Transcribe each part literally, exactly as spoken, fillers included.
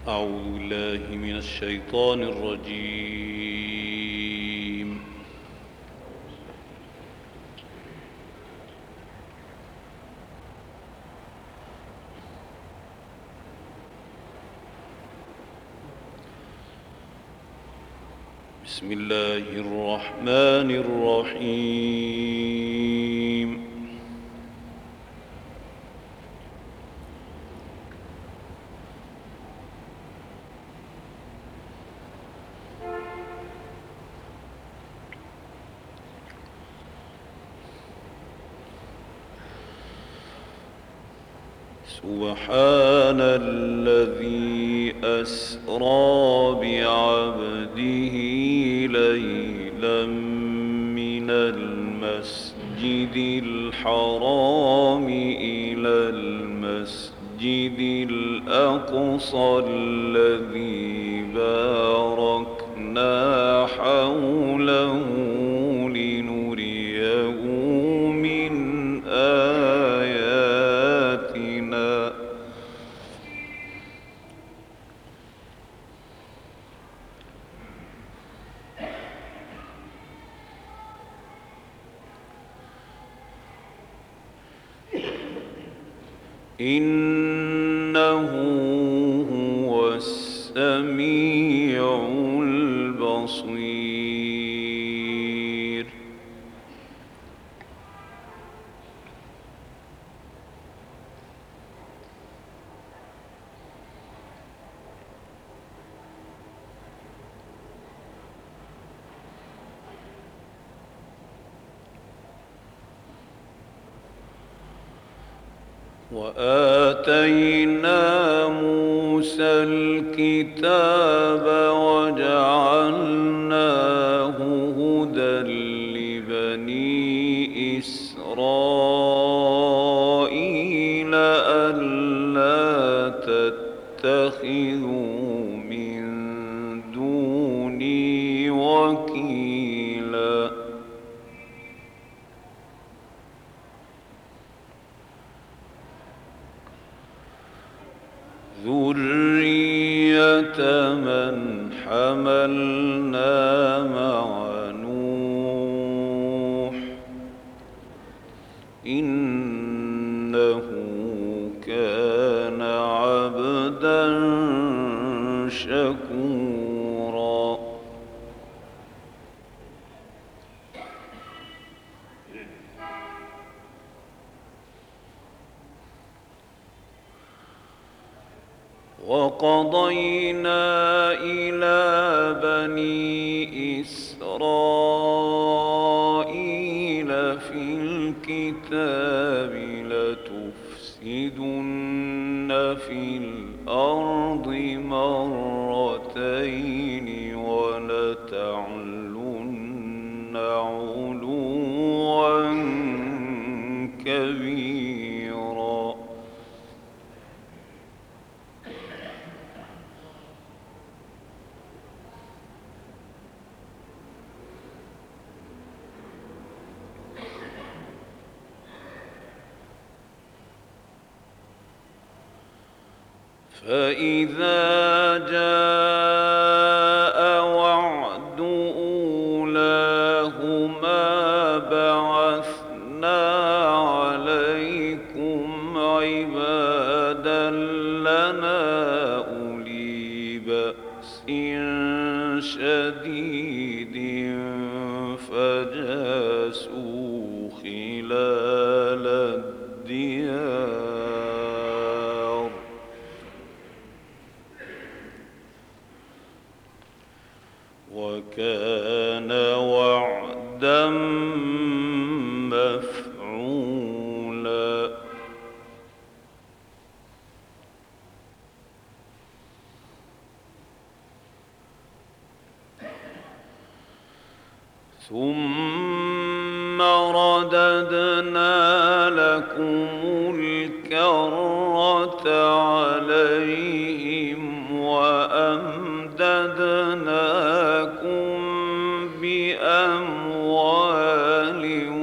أعوذ بالله من الشيطان الرجيم. بسم الله الرحمن الرحيم. سبحان الذي أسرى بعبده ليلا من المسجد الحرام إلى المسجد الأقصى الذي باركنا حوله لنريه من آياتنا إنه هو السميع البصير. وآتينا موسى الكتاب وجعلناه هدى لبني إسرائيل ألا تتخذوا من دوني وكيلا. ذرية من حملنا مع نوح إنه كان عبدا شكورا. وقضينا إلى بني إسرائيل في الكتاب لتفسدن في الأرض مرتين ولتعلن علوا كبيرا. فإذا جاء وعد أولاهما بعثنا عليكم عبادا لنا أولي بأس شديد فجاسوا خلال الديار وكان وعدا مفعولا. ثم رددنا لكم الكرة عليهم وأمددناكم بأموال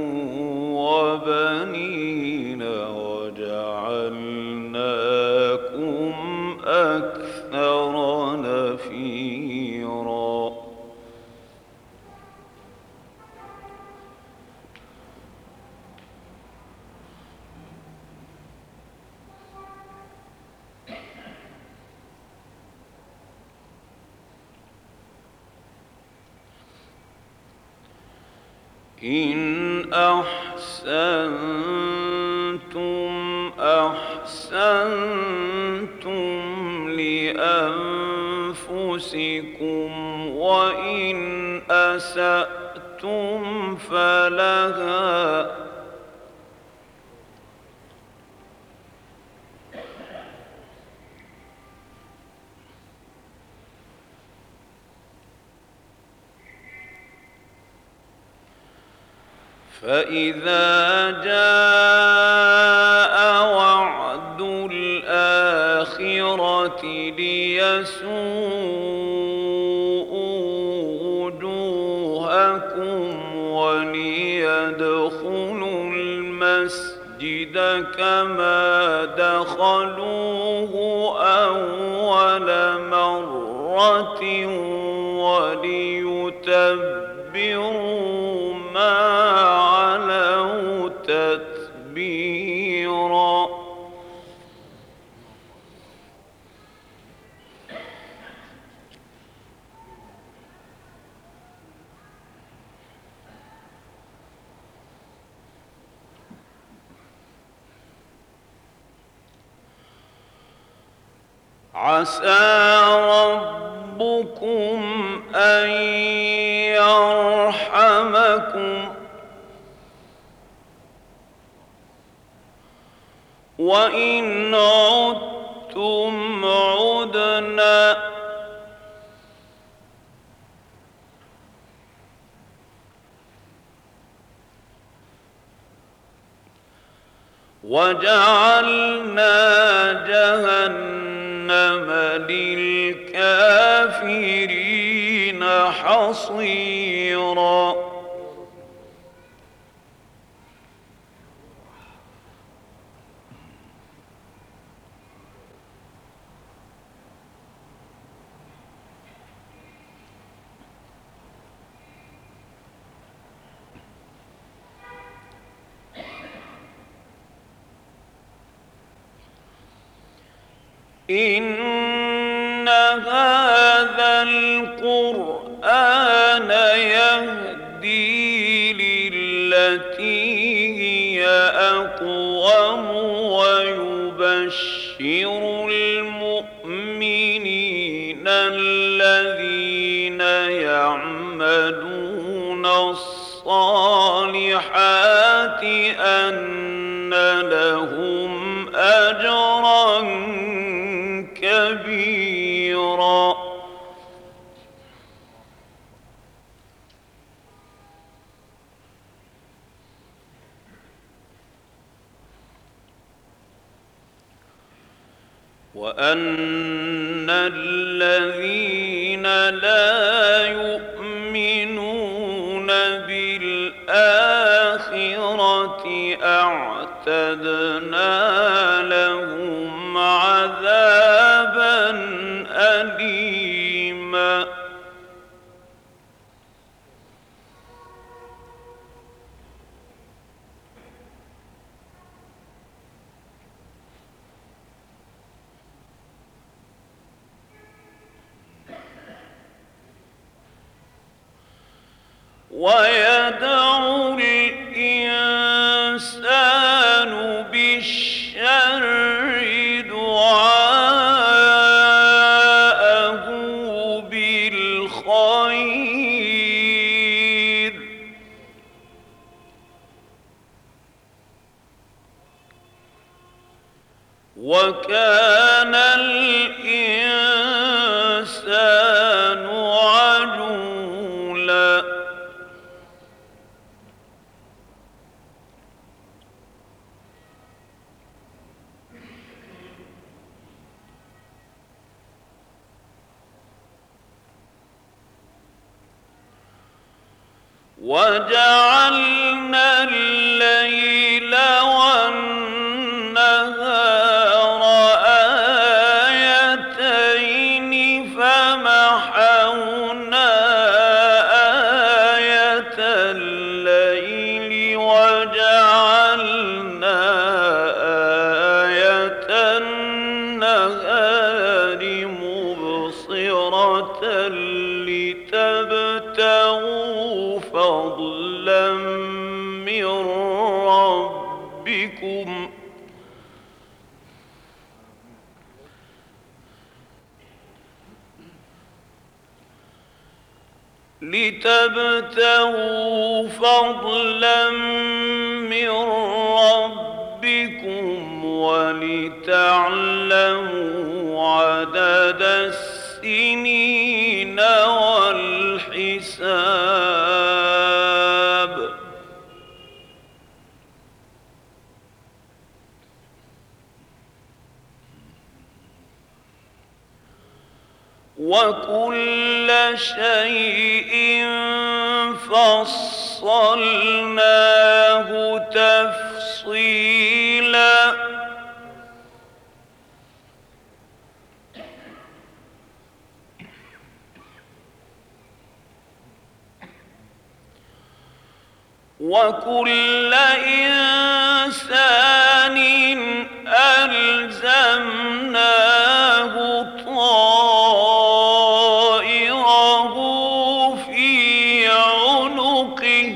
وبنين وجعلناكم أكثر إن أحسنتم أحسنتم لأنفسكم وإن أسأتم فلها فإذا جاء وعد الآخرة ليسوءوا وجوهكم وليدخلوا المسجد كما دخلوه أول مرة وليتبروا ما علوا تتبيرا عسى ربكم أن يرحمكم وإن عدتم عدنا وجعلنا جهنم للكافرين حصيرا إن هذا القرآن يهدي للتي هي أقوم ويبشر المؤمنين الذين يعملون الصالحات أن لهم أجرا كبيرا وأن الذين لا يؤمنون بالآخرة أعتدنا لهم عذابا أليما ويدعو الإنسان بالشر دعاءه بالخير وكان الإنسان عجولا وجعلنا الليل والنهار آيتين فمحونا آية الليل وجعلنا آية النهار مبصرة لتبتغوا فضلا لتبتغوا فضلا من ربكم ولتعلموا عدد السنين والحساب. وكل شيء فصلناه تفصيلا. وكل إنسان ألزمناه طائره في عنقه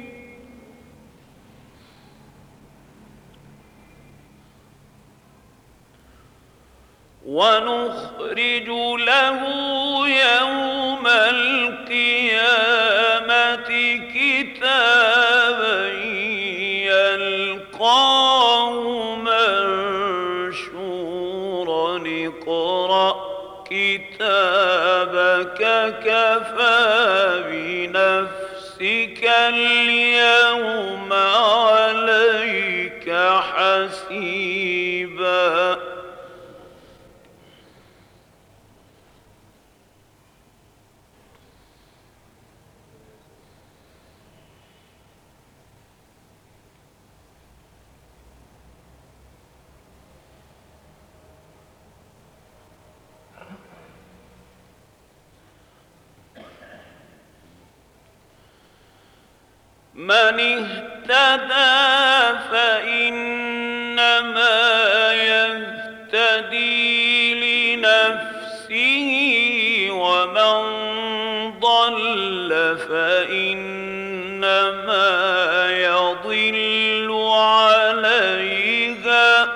ونخرج له يوم القيامة كتابا يلقاه منشورا اقرأ كتابك كفى بنفسك اليوم عليك حسيبا. من اهتدى فإنما يهتدي لنفسه ومن ضل فإنما يضل عليها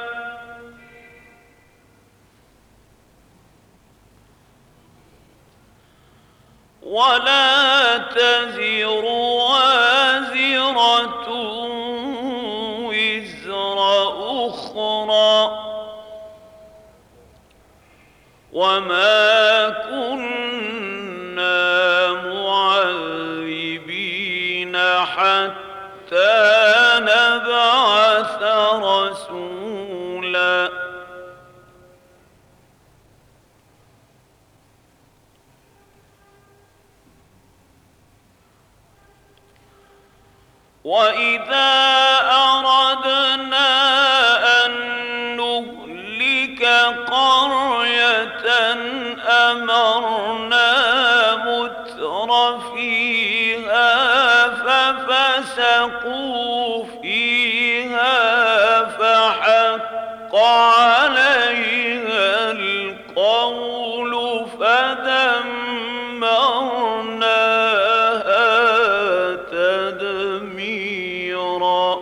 ولا تزر وازرة وزر أخرى وما كنا معذبين حتى نبعث رسولا. وإذا أردنا أن نهلك قرية أمرنا متر فيها ففسقوا فيها فحق عليها القول فدمرناها تدميرا.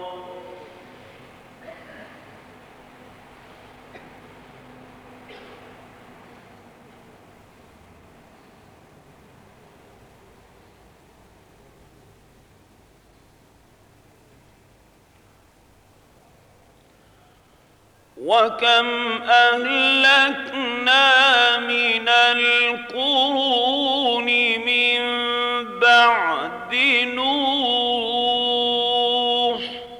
وكم أهلكنا من القرون من بعد نوح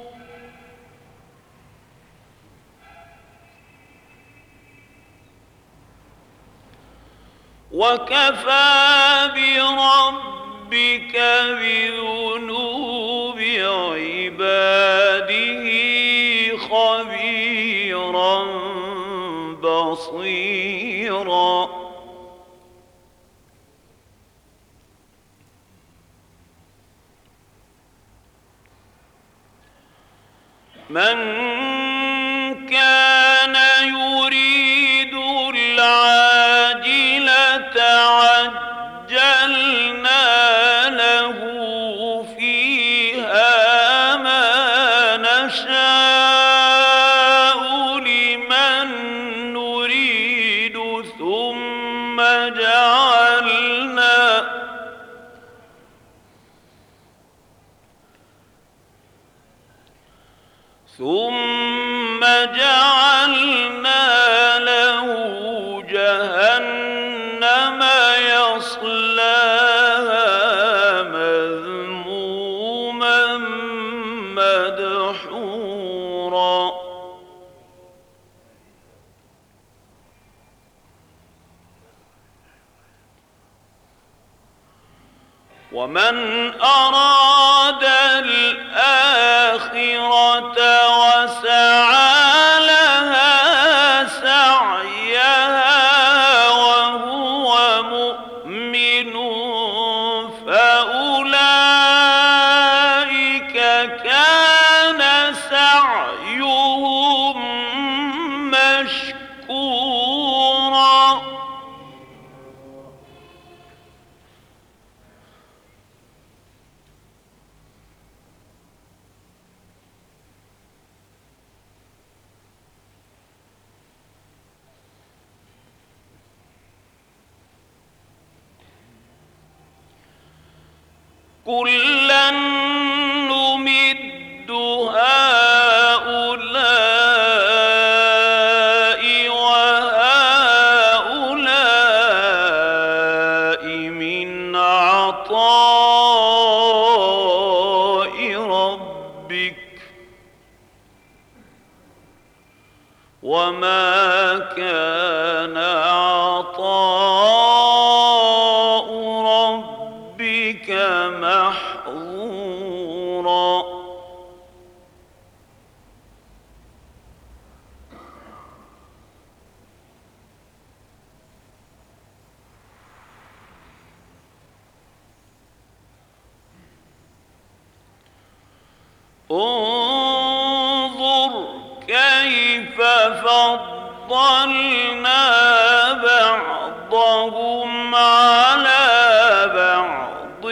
وكفى بربك بذنوب عباده خبيرا بصيرا. من كان يريد العاجلة عجلنا له فيها ما نشاء لمن نريد ثم جعلنا ومن أراد الآخرة وسعى لها سعيها وهو مؤمن فأولئك كان سعيهم مشكورا. كلا نمد هؤلاء وهؤلاء من عطاء ربك وما كان عطاء ربك محظورا. انظر كيف فضلنا بعضهم على بعض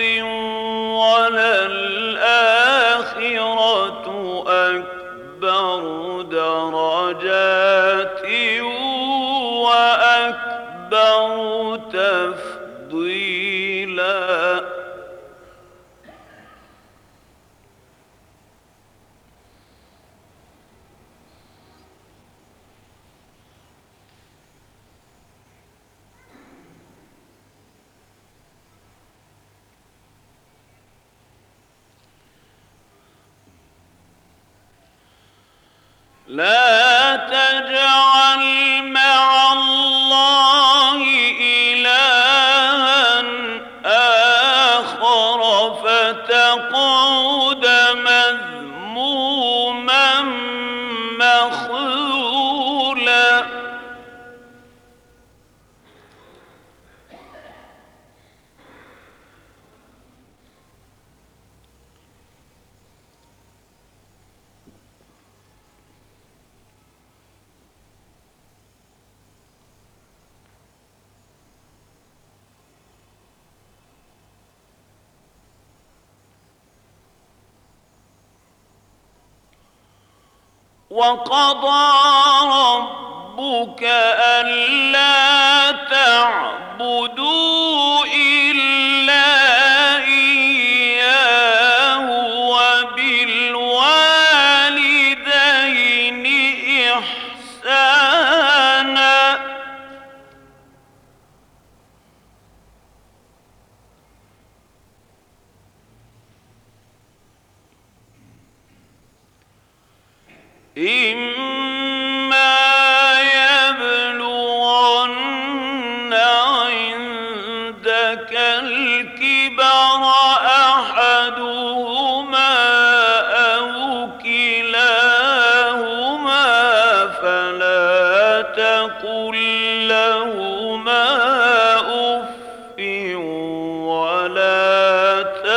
وللآخرة أكبر درجات وأكبر تفضيلا. لا تجعل مع الله إلها آخر فتقعد مذموما مخذولا. وقضى ربك ألا تعبدوا إلا إياه وبالوالدين إحسانا. إما يبلغن عندك الكبر أحدهما أو كلاهما فلا تقل لهما أف ولا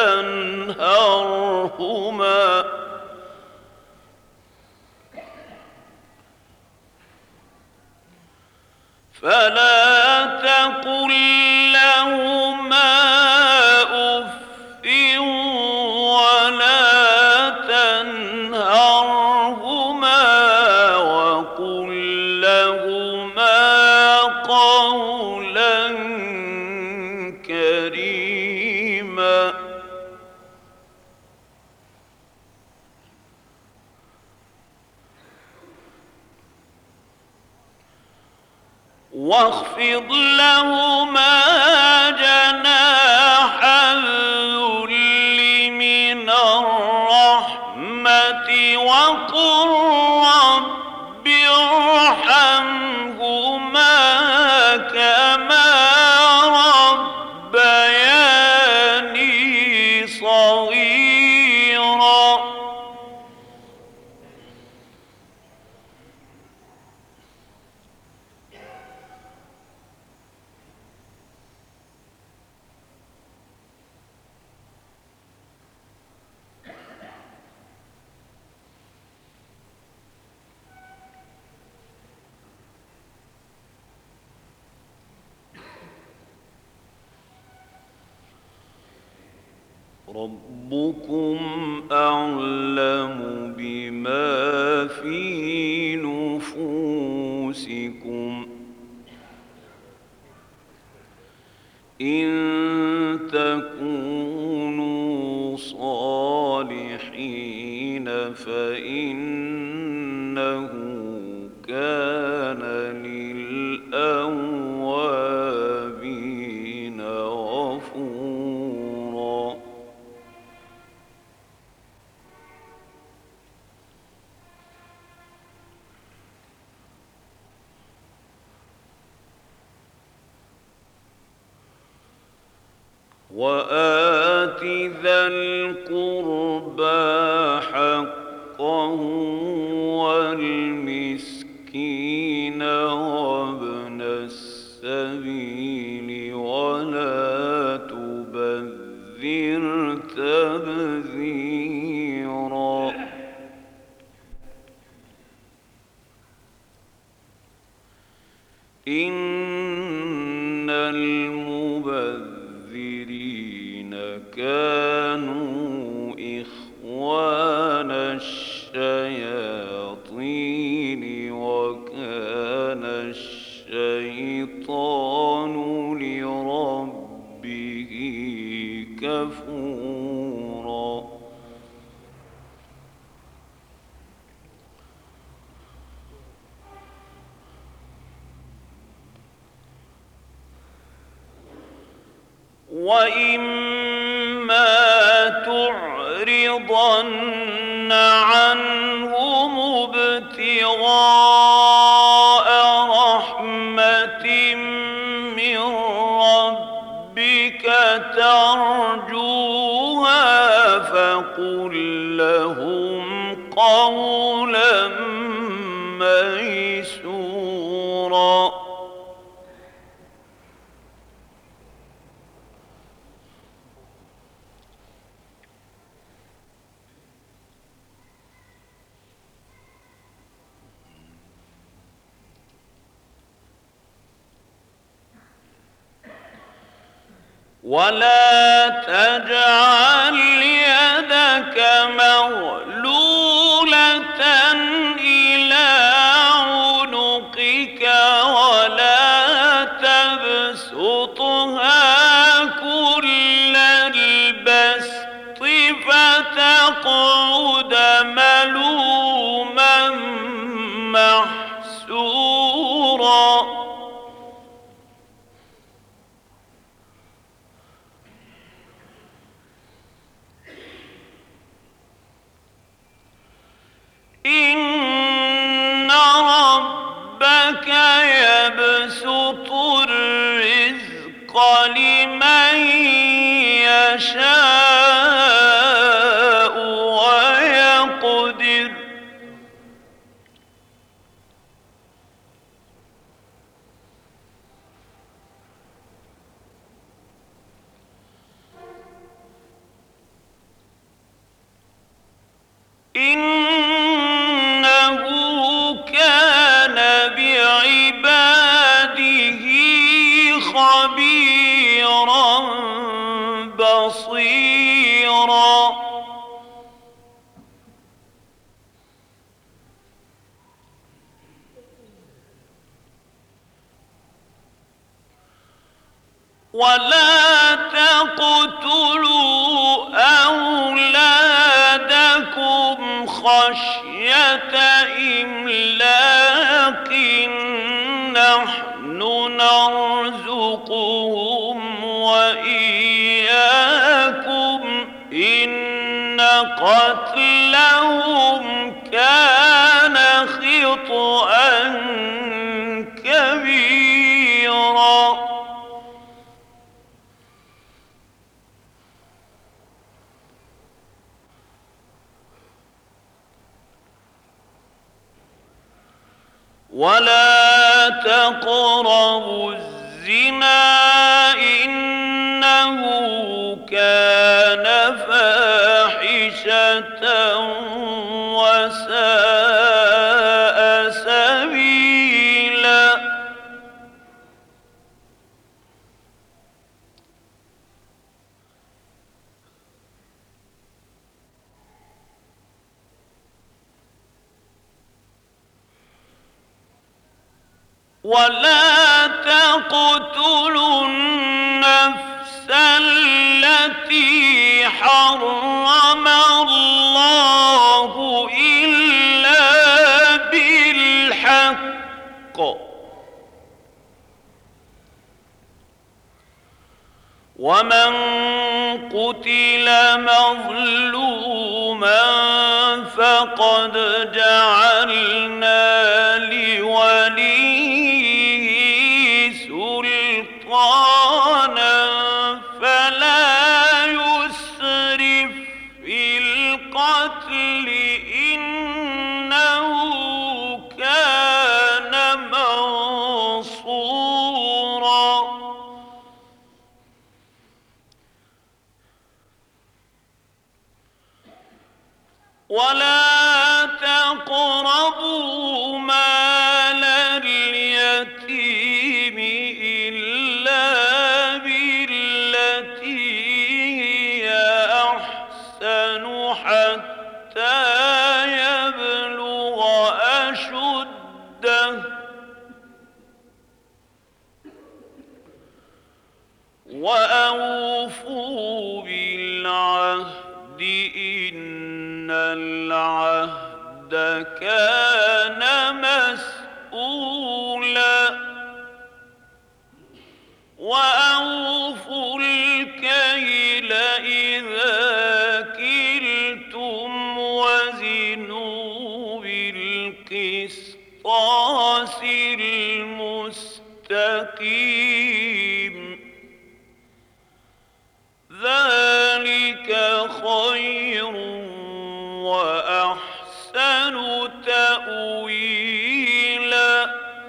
تنهرهما فلا تقل لهما أف ولا تنهرهما وقل لهما قولا كريما. واخفض لهما جناح الذل من الرحمة وقل رب ارحمهما كما ربياني ربكم أعلم بما في نفوسكم إن تكونوا صالحين فإنه كان للأوابين غفورا. وآت ذا القربى حقه والمسكين وابن السبيل ولا تبذر تبذيرا إن المبذرين كانوا إخوان الشياطين وكان الشيطان لربه كفورا. وإما تعرضن عنهم ابتغاء رحمة من ربك ترجوها فقل لهم قولا ميسورا. ولا تجعل يدك مغلولة إلى عنقك ولا تبسطها كل البسط فتقعد ملوما محسورا. إن ربك يبسط الرزق لمن يشاء ويقدر إنه كان بعباده خبيرا بصيرا. ولا تقتلوا أولادكم خشية إملاق نحن نرزقهم وإياكم إن قتلهم كان خطأ كبيرا. ولا تقربوا الزنا إنه كان فاحشة وساء سبيلا. ولا تقتلوا النفس التي حرم الله إلا بالحق ومن قتل مظلوما فقد جعلنا لوليه سلطانا فلا يسرف في القتل إنه كان منصورا ولا تقربوا مال اليتيم إلا بالتي هي أحسن حتى يبلغ أشده وأوفوا بالعهد إن العهد كان مسؤولا وأوفوا الكيل إذا كلتم وزنوا بالقسطاس المستقيم ذلك خير وأحسن تأويلا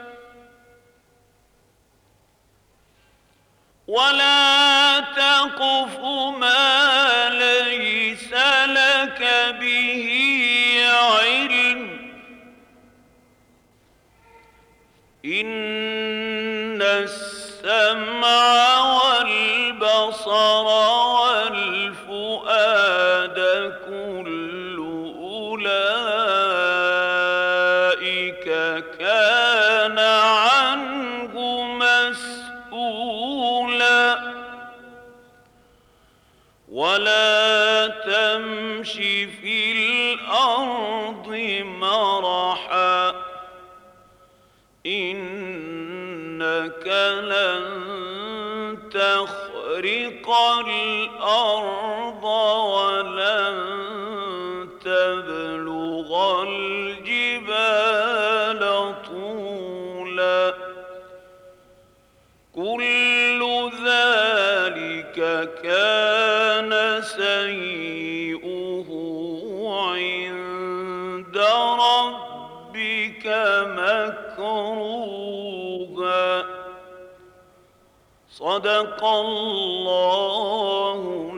ولا تقف ما ليس لك به علم إن السمع والبصر والفؤاد كل أولئك كان عنه مسؤولا ولا تمش في الأرض مرحا إنك لن تخرق الأرض ولن تبلغ الجبال طولا كل ذلك كان سيئه عند ربك مكروها صدق الله